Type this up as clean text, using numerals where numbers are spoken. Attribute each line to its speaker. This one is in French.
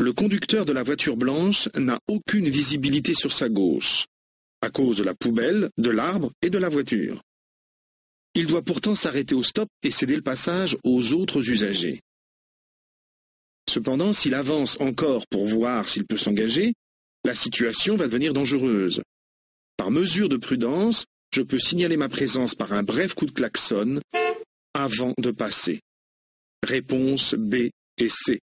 Speaker 1: Le conducteur de la voiture blanche n'a aucune visibilité sur sa gauche, à cause de la poubelle, de l'arbre et de la voiture. Il doit pourtant s'arrêter au stop et céder le passage aux autres usagers. Cependant, s'il avance encore pour voir s'il peut s'engager, la situation va devenir dangereuse. Par mesure de prudence, je peux signaler ma présence par un bref coup de klaxon avant de passer. Réponse B et C.